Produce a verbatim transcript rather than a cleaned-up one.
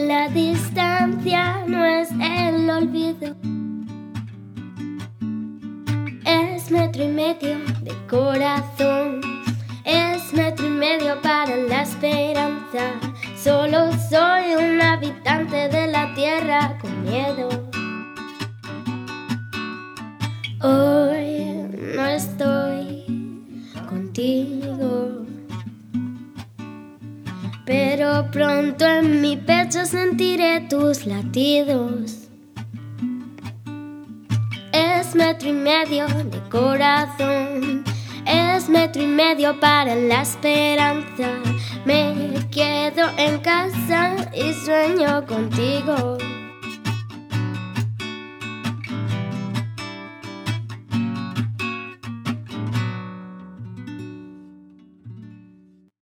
La distancia no es el olvido, es metro y medio de corazón, es metro y medio para la esperanza. Solo soy un habitante de la tierra con miedo. Hoy no estoy contigo, pero pronto en mi pecho sentiré tus latidos. Es metro y medio de corazón, es metro y medio para la esperanza. Me quedo en casa y sueño contigo.